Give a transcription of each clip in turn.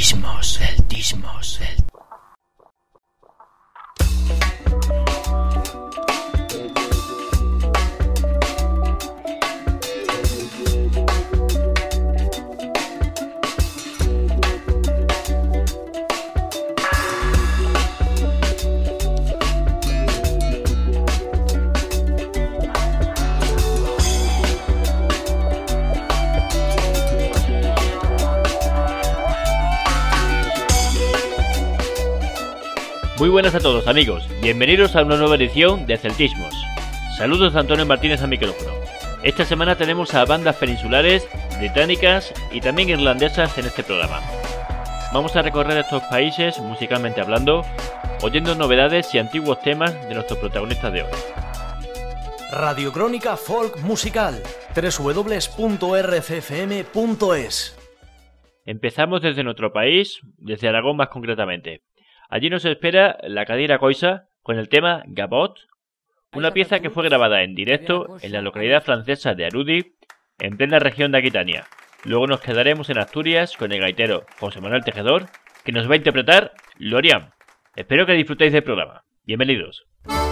Celtismos. Muy buenas a todos amigos, bienvenidos a una nueva edición de Celtismos. Saludos de Antonio Martínez al micrófono. Esta semana tenemos a bandas peninsulares, británicas y también irlandesas en este programa. Vamos a recorrer estos países musicalmente hablando, oyendo novedades y antiguos temas de nuestros protagonistas de hoy. Radio Crónica Folk Musical, www.rccfm.es. Empezamos desde nuestro país, desde Aragón más concretamente. Allí nos espera la Cadira Coisa con el tema Gabot, una pieza que fue grabada en directo en la localidad francesa de Arudi, en plena región de Aquitania. Luego nos quedaremos en Asturias con el gaitero José Manuel Tejedor, que nos va a interpretar Lorian. Espero que disfrutéis del programa. Bienvenidos.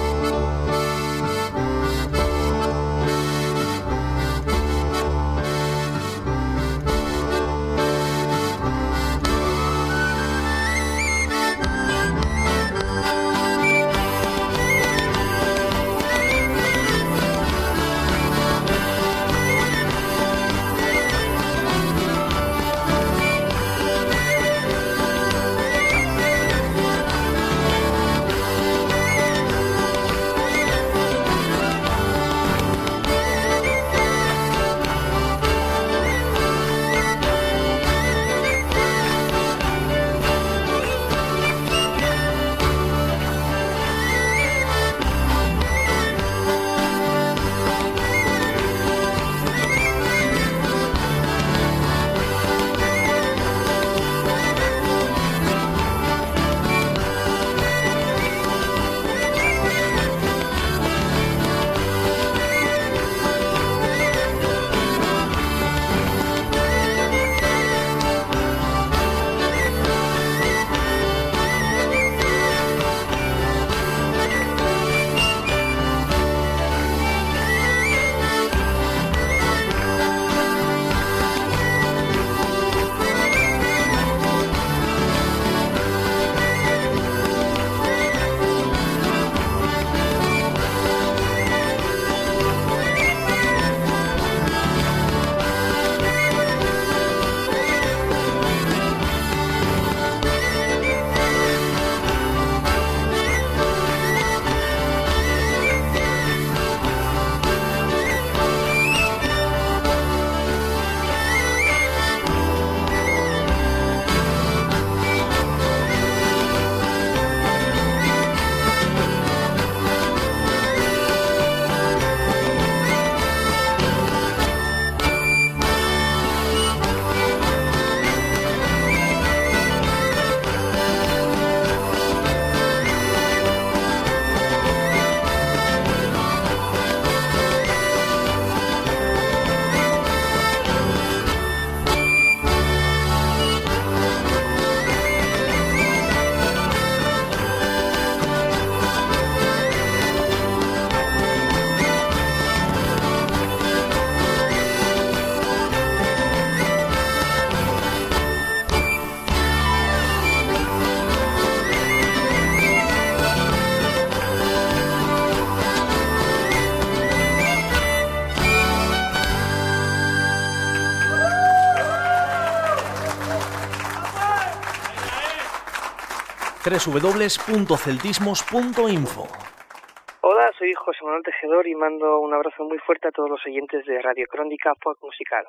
www.celtismos.info. Hola, soy José Manuel Tejedor y mando un abrazo muy fuerte a todos los oyentes de Radio Crónica Folk Musical.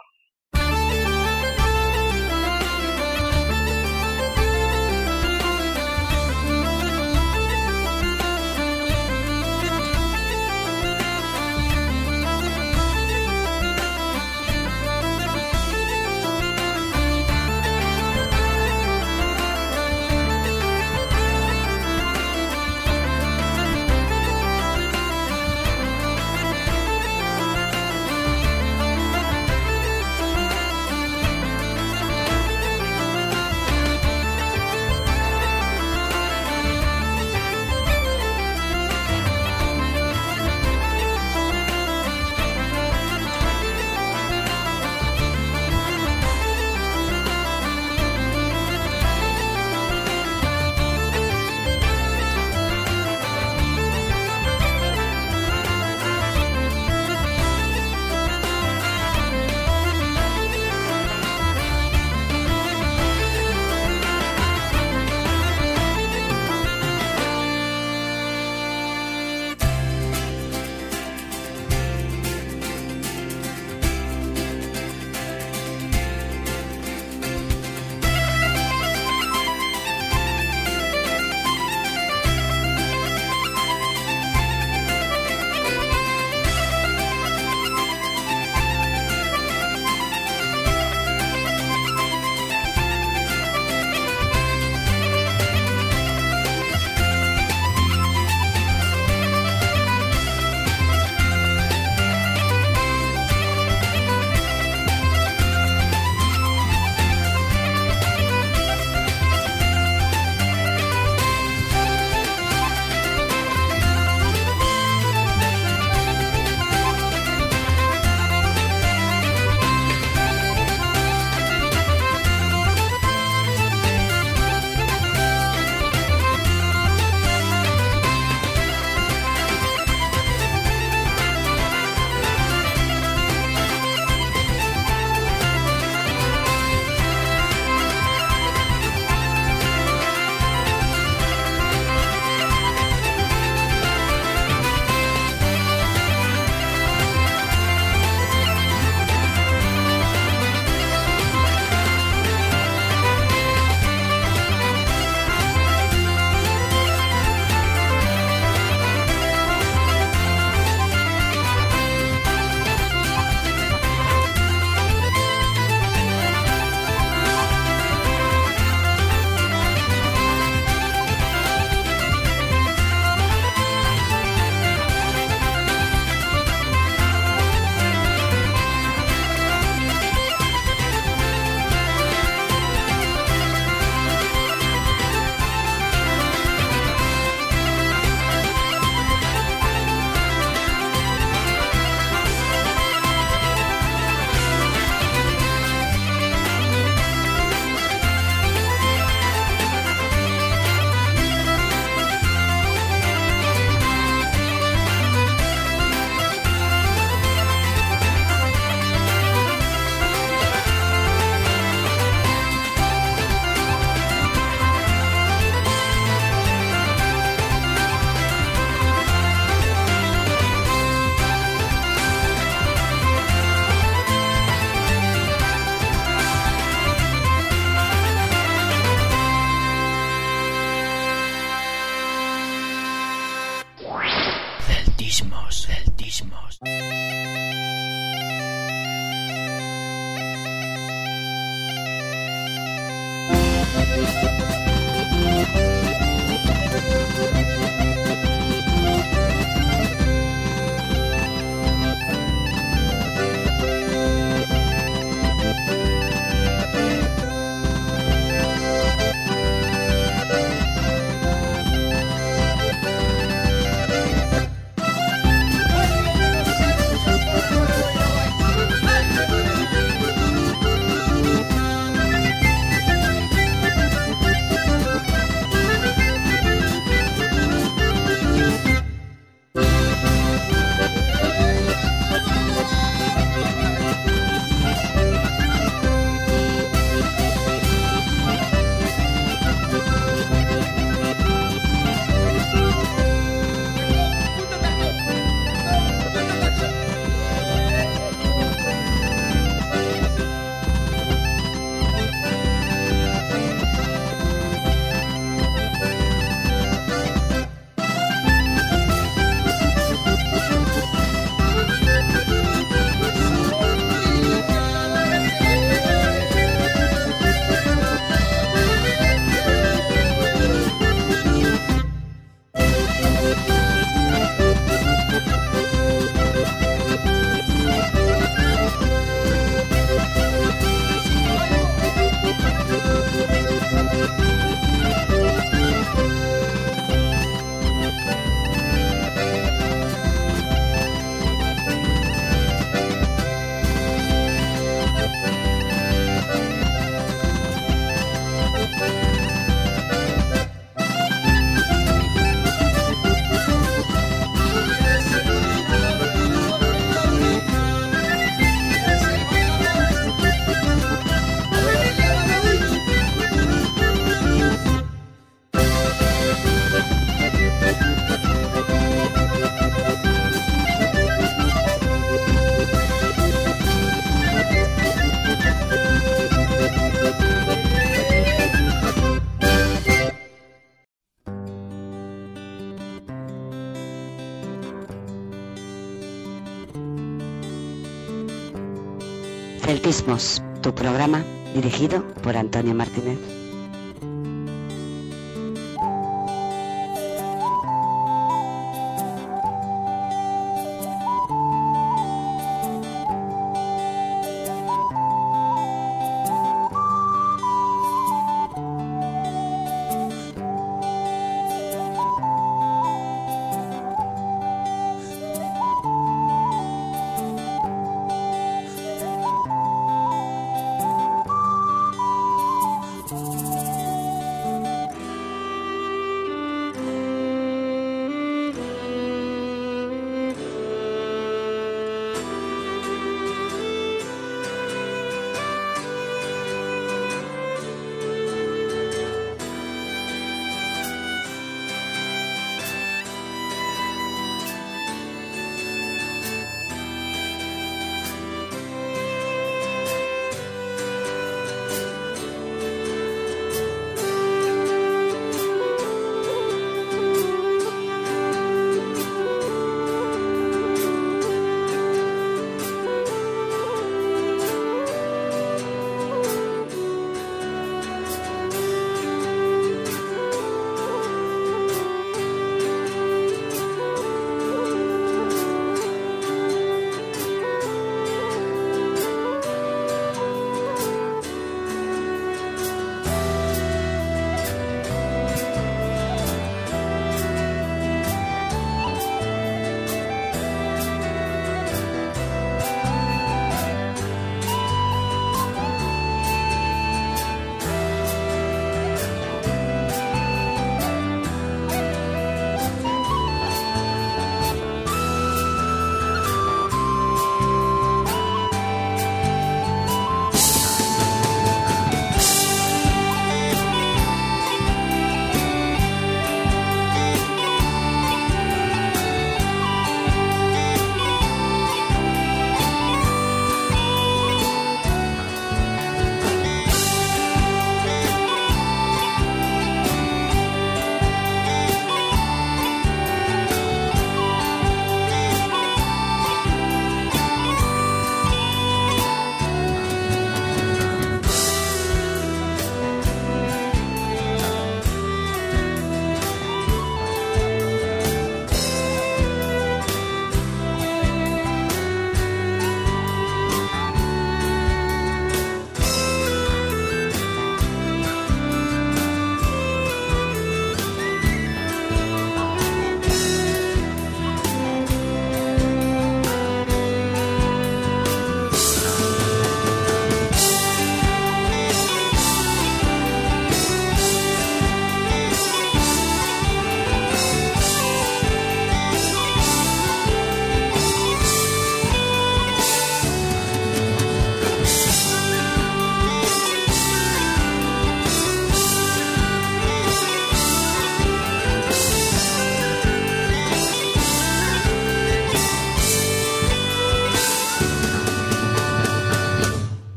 Celtismos. Celtismos, tu programa dirigido por Antonio Martínez.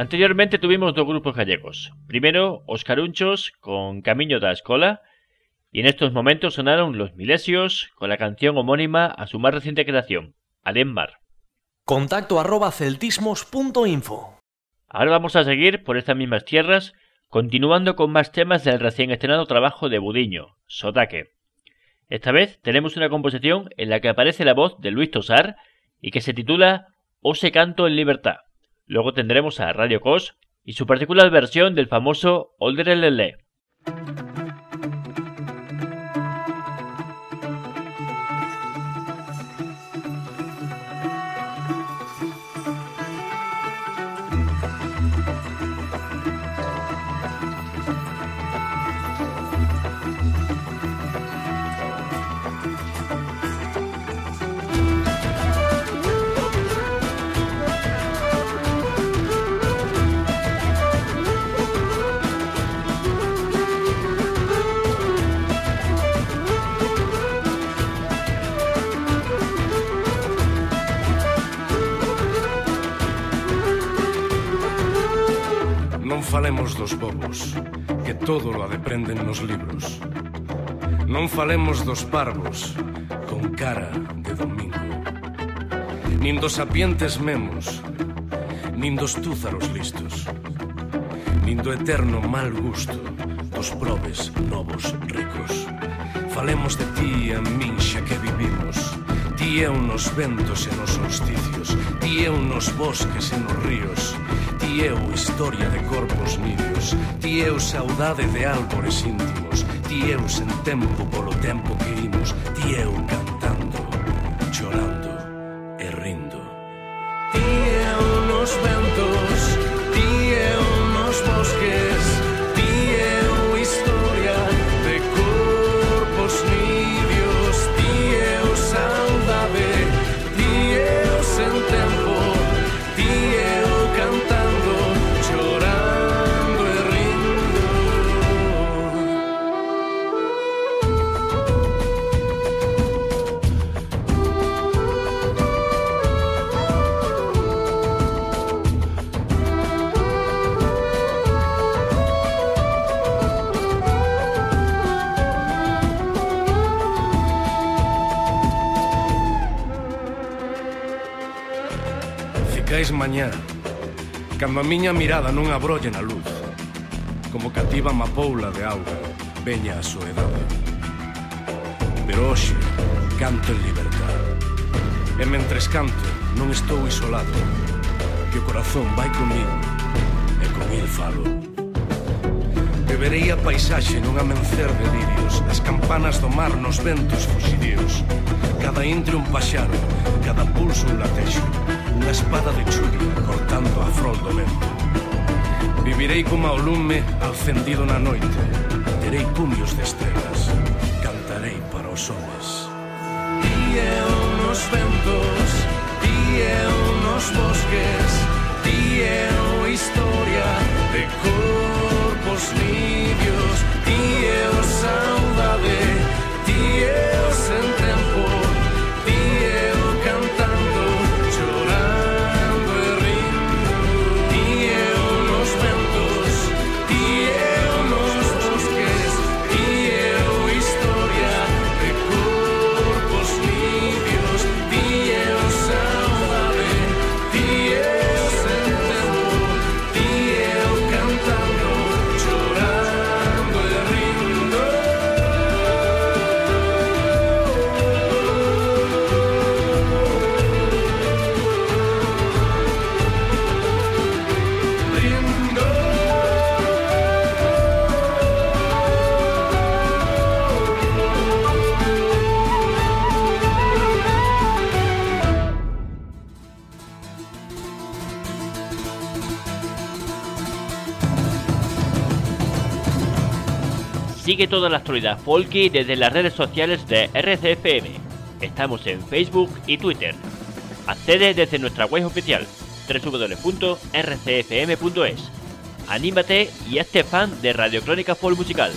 Anteriormente tuvimos dos grupos gallegos. Primero, Os Carunchos con Camiño da Escola, y en estos momentos sonaron Los Milesios con la canción homónima a su más reciente creación, Alén Mar. @celtismos.info. Ahora vamos a seguir por estas mismas tierras, continuando con más temas del recién estrenado trabajo de Budiño, Sotaque. Esta vez tenemos una composición en la que aparece la voz de Luis Tosar y que se titula Ose canto en libertad. Luego tendremos a Radio Cos y su particular versión del famoso Olderelele. Non falemos dos bobos, que todo lo deprenden nos libros. Non falemos dos parvos, con cara de domingo. Nin dos sapientes memos, nin dos túzaros listos, nin do eterno mal gusto dos probes novos ricos. Falemos de ti e a min xa que vivimos, ti eu nos ventos e nos solsticios, ti eu nos bosques e nos ríos, ti eu historia de corpos nidios, ti eu saudade de árbores íntimos, ti eu sen tempo polo tempo que imos, ti eu cantando, chorando e rindo. Ti eu nos ventos, ti eu nos bosques, ti eu historia de corpos nidios, ti eu saudade, ti eu sen tempo, ti eu cantando, chorando e rindo. Ficais mañá, cando a miña mirada non abrolle na luz, como cativa amapoula de auga, veña a soedade. Pero hoxe canto en libertad, e mentres canto non estou isolado, que o corazón vai comigo e con il falo. Beberei a paisaxe nun amencer de lirios, as campanas do mar nos ventos fuxidíos, cada intre un paxaro, cada pulso un latexo, unha espada de chuvia cortando a frol do vento. Vivirei como ao lume alcendido na noite, terei cumios de estrelas, cantarei para os homes. Ti eu nos ventos, ti eu nos bosques, ti eu historia de corpos nidios, ti eu saudade, ti eu sen tempo, ti eu cantando, chorando e rindo. Ti eu nos ventos, ti eu nos bosques, ti eu historia de corpos nidios, ti eu saudade, ti eu sen tempo, ti eu cantando, chorando e rindo. Sigue toda la actualidad folky desde las redes sociales de RCFM. Estamos en Facebook y Twitter. Accede desde nuestra web oficial www.rcfm.es. Anímate y hazte fan de Radio Crónica Folk Musical.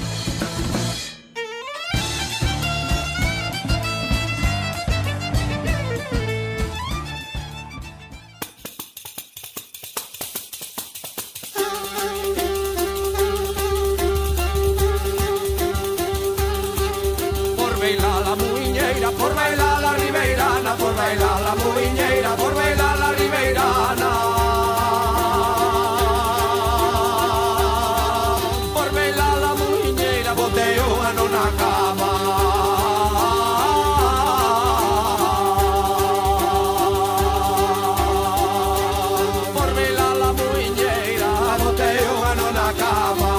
muiñeira, por bailar la ribeirana, por bailar la muiñeira, por bailar la ribeirana. Por bailar la muiñeira, botei o ano na cama. Por bailar la muiñeira, botei o ano na cama.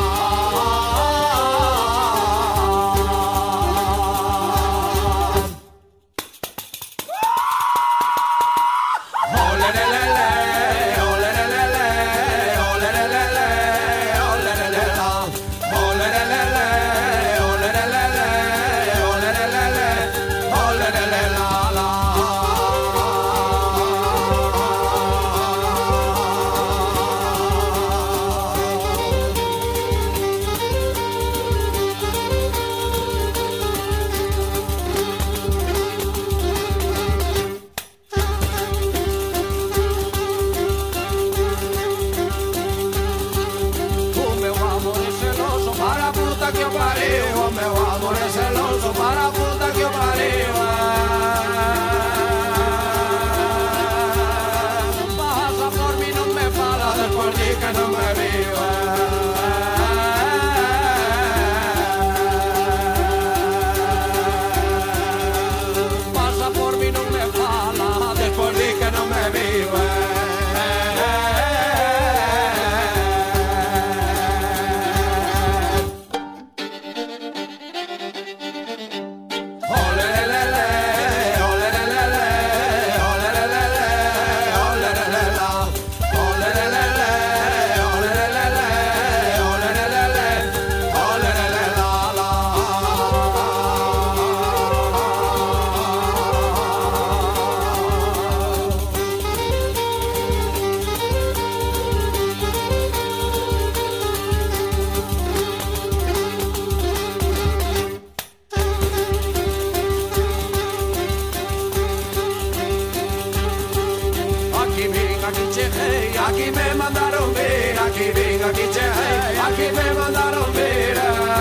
Aquí me mandaron ver, aquí vengo, aquí cheguei, aquí me mandaron ver.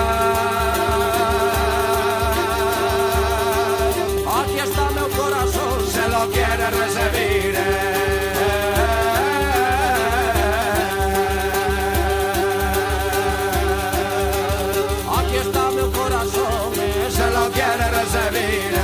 Aquí está meu corazón, se lo quiere recibir. Aquí está meu corazón, se lo quiere recibir.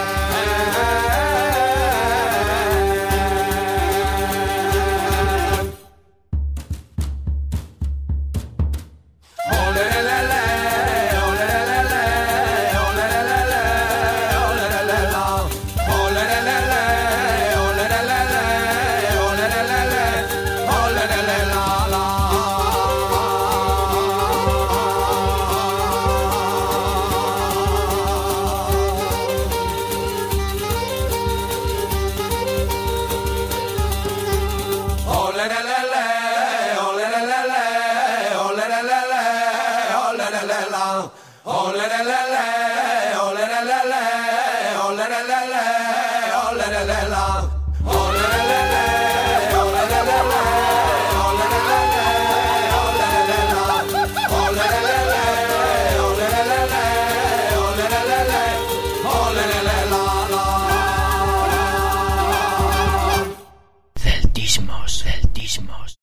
Celtismos.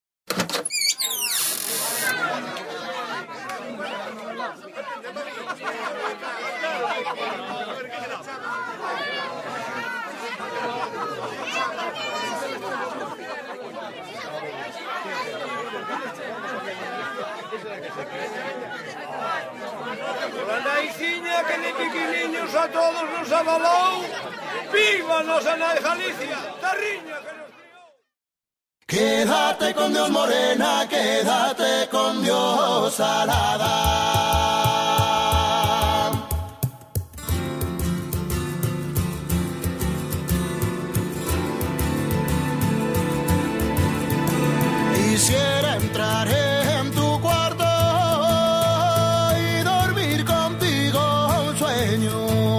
Andaiciña que de piquiliños a todos nos avalou. ¡Viva nosa nai Galicia! ¡Terriña que nos criou! Quédate con Dios, morena, quédate con Dios, salada. Quisiera entrar en tu cuarto y dormir contigo un sueño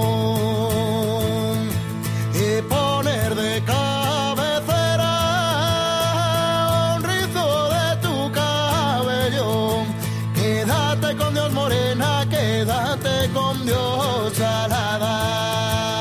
y poner de cabecera un rizo de tu cabello. Quédate con Dios, morena, quédate con Dios, salada.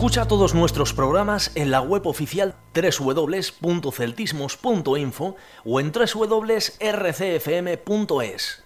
Escucha todos nuestros programas en la web oficial www.celtismos.info o en www.rcfm.es.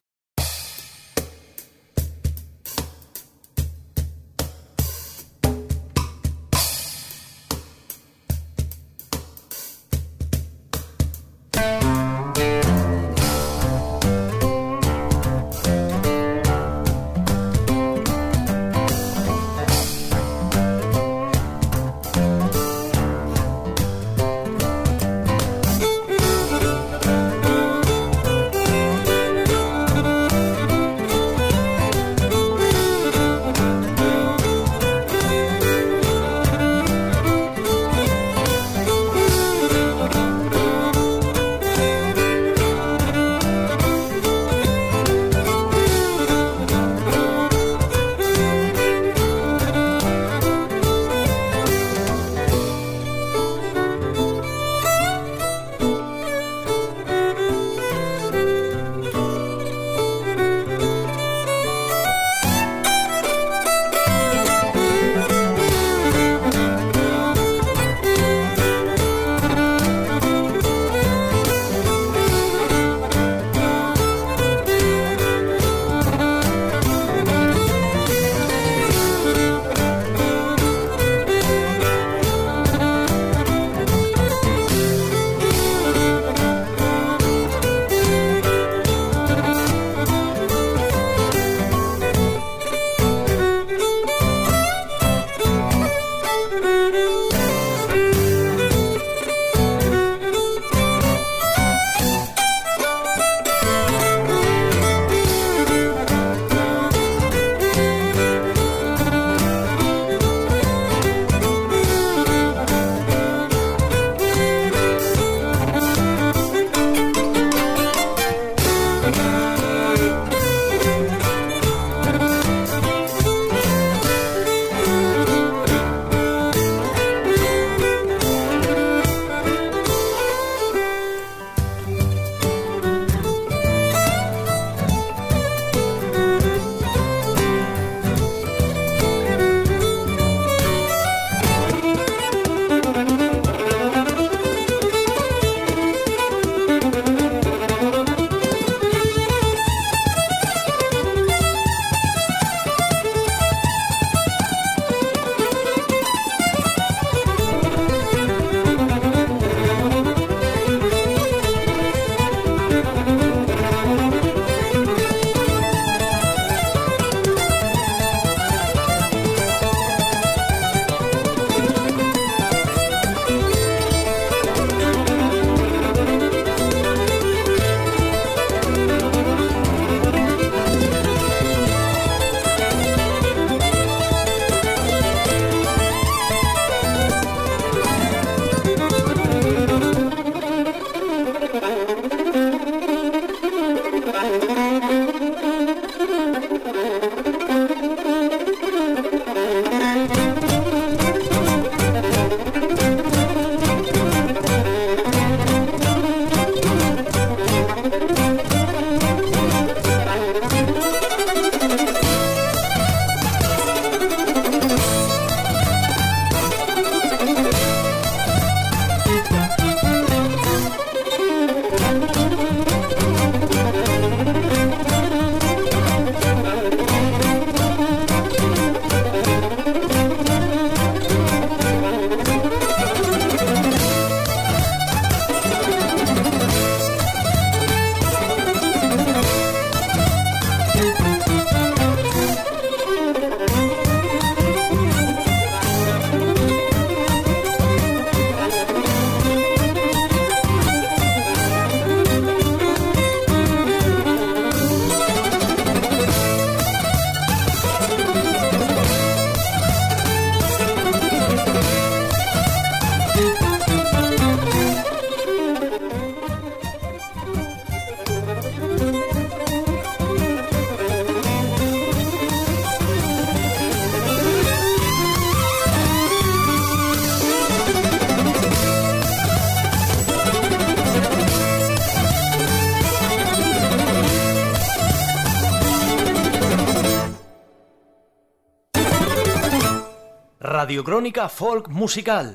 Radiocrónica Folk Musical,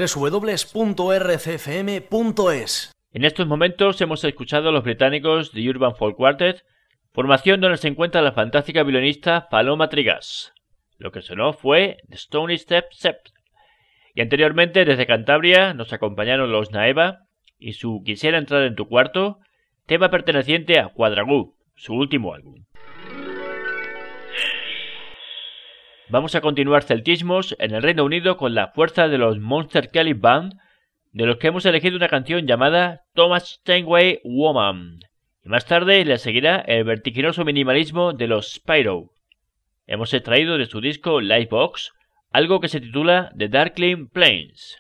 www.rcfm.es. En estos momentos hemos escuchado a los británicos The Urban Folk Quartet, formación donde se encuentra la fantástica violinista Paloma Trigas. Lo que sonó fue The Stony Step Sept. Y anteriormente desde Cantabria nos acompañaron los Naeva y su Quisiera entrar en tu cuarto, tema perteneciente a Quadragoo, su último álbum. Vamos a continuar celtismos en el Reino Unido con la fuerza de los Monster Kelly Band, de los que hemos elegido una canción llamada Thomas Steinway Woman, y más tarde le seguirá el vertiginoso minimalismo de los Spyro. Hemos extraído de su disco Livebox algo que se titula The Darkling Plains.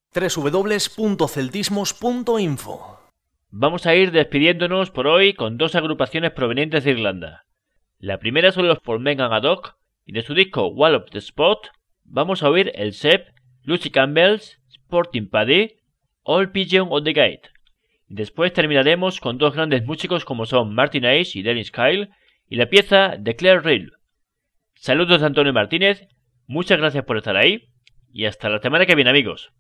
www.celtismos.info. Vamos a ir despidiéndonos por hoy con dos agrupaciones provenientes de Irlanda. La primera son los Portmean Gadog, y de su disco Wall of the Spot vamos a oír el Sep, Lucy Campbell's Sporting Paddy, All Pigeon on the Gate. Y después terminaremos con dos grandes músicos como son Martin Ace y Dennis Kyle, y la pieza de Claire Real. Saludos de Antonio Martínez, muchas gracias por estar ahí, y hasta la semana que viene, amigos.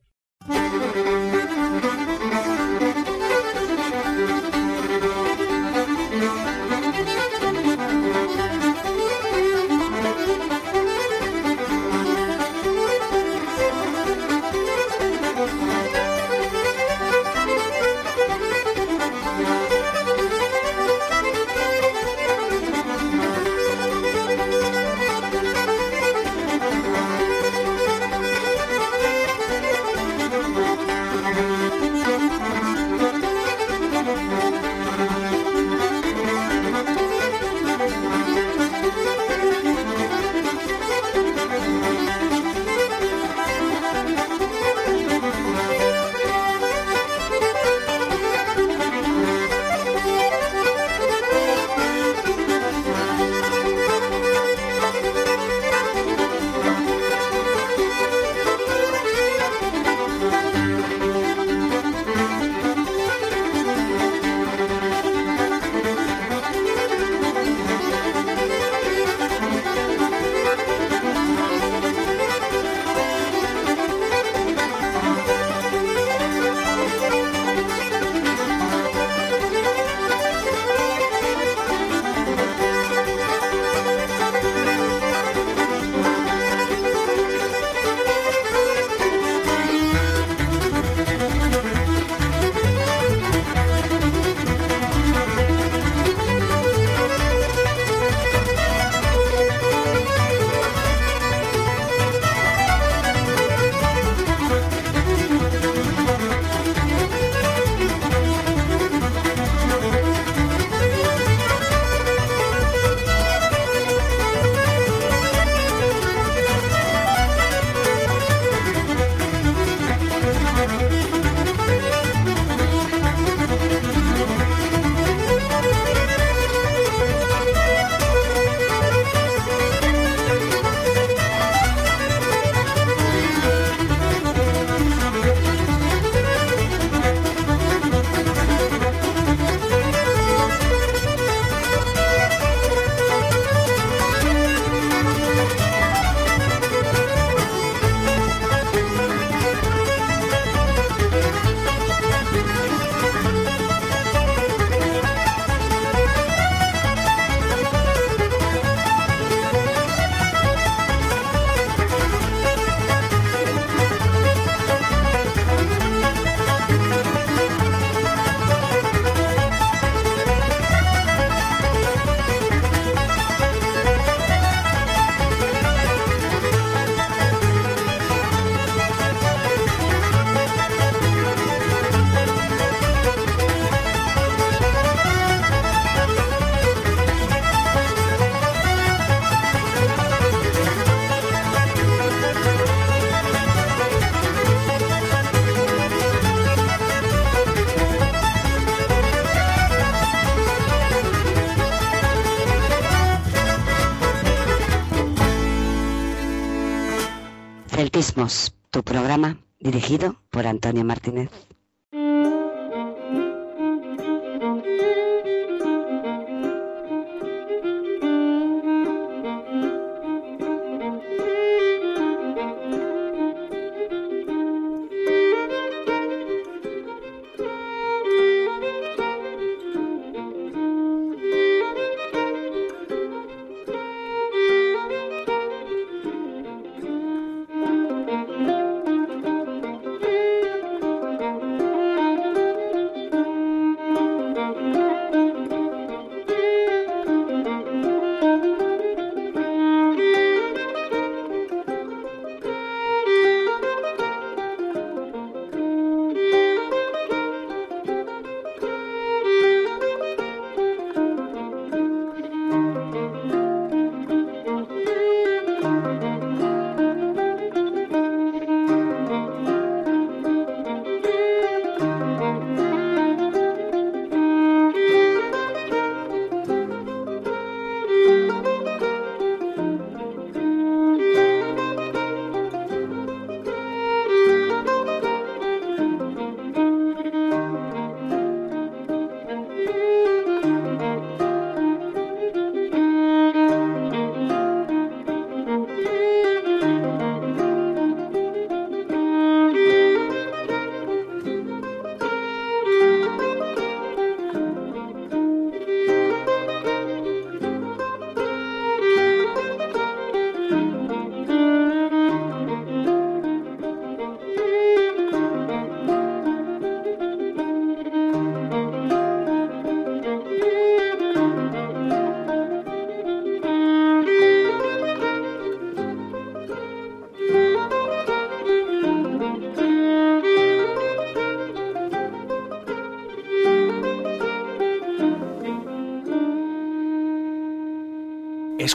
Celtismos, tu programa dirigido por Antonio Martínez.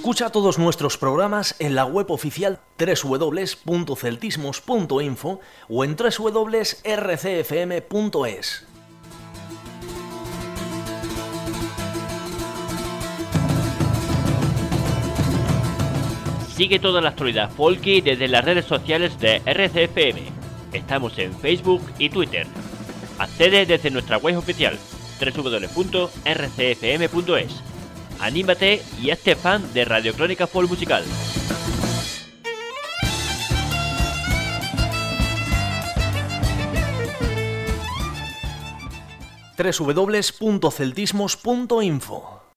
Escucha todos nuestros programas en la web oficial www.celtismos.info o en www.rcfm.es. Sigue toda la actualidad folky desde las redes sociales de RCFM. Estamos en Facebook y Twitter. Accede desde nuestra web oficial www.rcfm.es. Anímate y hazte fan de Radio Crónica Folk Musical. www.celtismos.info